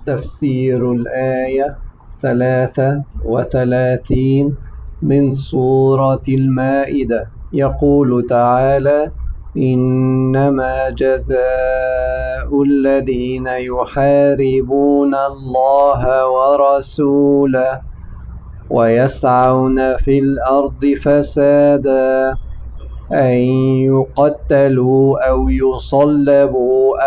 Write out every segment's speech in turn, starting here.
تفسير الآية 33 من سورة المائدة. يقول تعالى: إنما جزاء الذين يحاربون الله ورسوله ويسعون في الأرض فسادا أن يقتلوا أو يصلبوا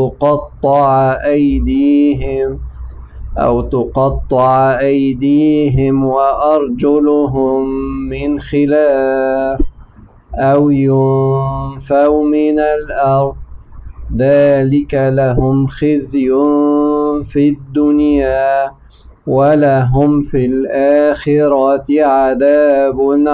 أو تقطع أيديهم وأرجلهم من خلاف أو ينفوا من الأرض ذلك لهم خزي في الدنيا ولهم في الآخرة عذاب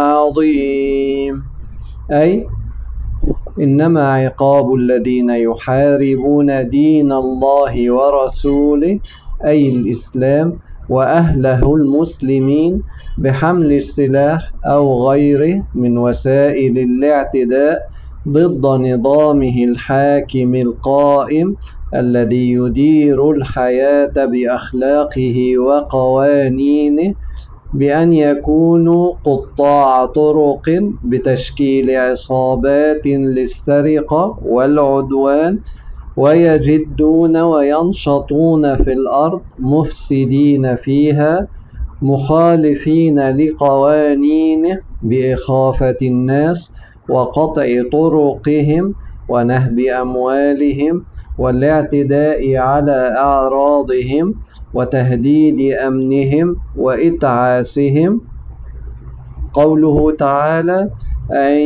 عظيم. أي إنما عقاب الذين يحاربون دين الله ورسوله أي الإسلام وأهله المسلمين بحمل السلاح أو غيره من وسائل الاعتداء ضد نظامه الحاكم القائم الذي يدير الحياة بأخلاقه وقوانينه، بأن يكونوا قطاع طرق بتشكيل عصابات للسرقة والعدوان، ويجدون وينشطون في الأرض مفسدين فيها مخالفين لقوانينه بإخافة الناس وقطع طرقهم ونهب أموالهم والاعتداء على أعراضهم وتهديد أمنهم وإتعاسهم. قوله تعالى: أن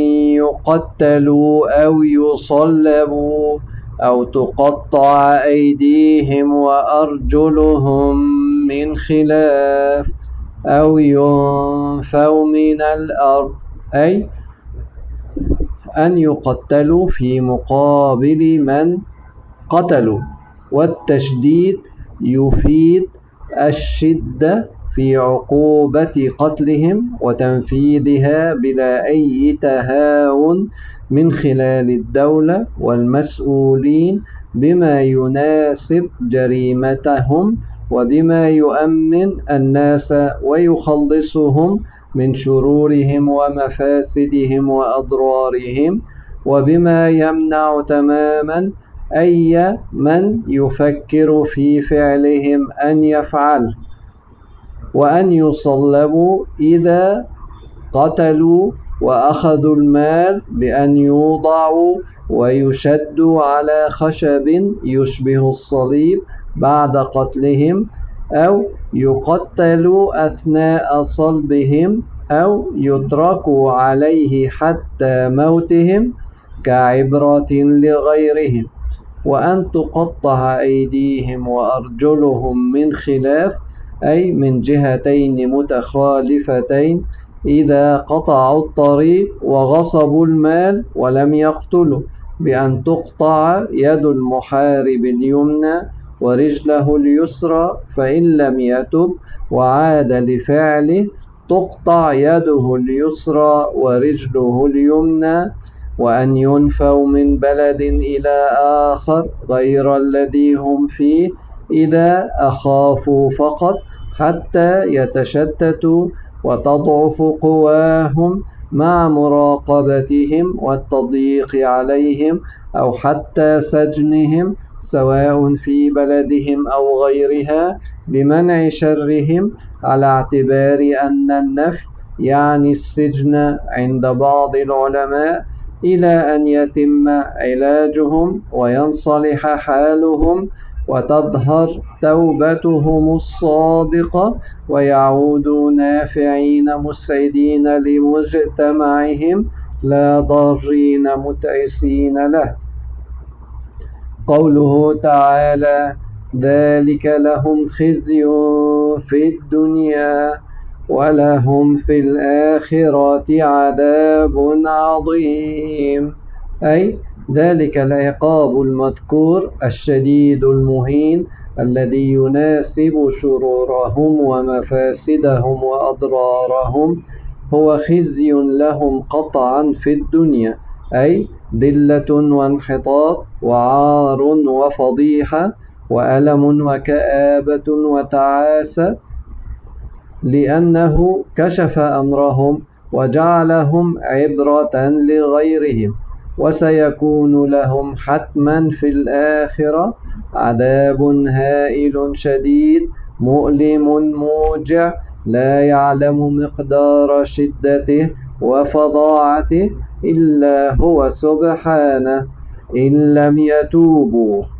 يقتلوا أو يصلبوا أو تقطع أيديهم وأرجلهم من خلاف أو ينفوا من الأرض، أي أن يقتلوا في مقابل من قتلوا، والتشديد يفيد الشدة في عقوبة قتلهم وتنفيذها بلا أي تهاون من خلال الدولة والمسؤولين بما يناسب جريمتهم وبما يؤمن الناس ويخلصهم من شرورهم ومفاسدهم وأضرارهم، وبما يمنع تماما أي من يفكر في فعلهم أن يفعل، وأن يصلبوا إذا قتلوا وأخذوا المال بأن يوضعوا ويشدوا على خشب يشبه الصليب بعد قتلهم، أو يقتلوا أثناء صلبهم أو يتركوا عليه حتى موتهم كعبرة لغيرهم. وأن تقطع أيديهم وأرجلهم من خلاف أي من جهتين متخالفتين إذا قطعوا الطريق وغصبوا المال ولم يقتلوا، بأن تقطع يد المحارب اليمنى ورجله اليسرى، فإن لم يتب وعاد لفعله تقطع يده اليسرى ورجله اليمنى. وأن ينفوا من بلد إلى آخر غير الذي هم فيه إذا أخافوا فقط حتى يتشتتوا وتضعف قواهم مع مراقبتهم والتضييق عليهم أو حتى سجنهم سواء في بلدهم أو غيرها لمنع شرهم، على اعتبار أن النفي يعني السجن عند بعض العلماء إلى أن يتم علاجهم وينصلح حالهم وتظهر توبتهم الصادقة ويعودوا نافعين مسعدين لمجتمعهم لا ضارين متعسين له. قوله تعالى: ذلك لهم خزي في الدنيا ولهم في الآخرة عذاب عظيم، أي ذلك العقاب المذكور الشديد المهين الذي يناسب شرورهم ومفاسدهم وأضرارهم هو خزي لهم قطعا في الدنيا، أي ذلة وانحطاط وعار وفضيحة، وألم وكآبة وتعاسة، لأنه كشف أمرهم وجعلهم عبرة لغيرهم. وسيكون لهم حتما في الآخرة عذاب هائل شديد مؤلم موجع لا يعلم مقدار شدته وفظاعته إلا هو سبحانه، إن لم يتوبوا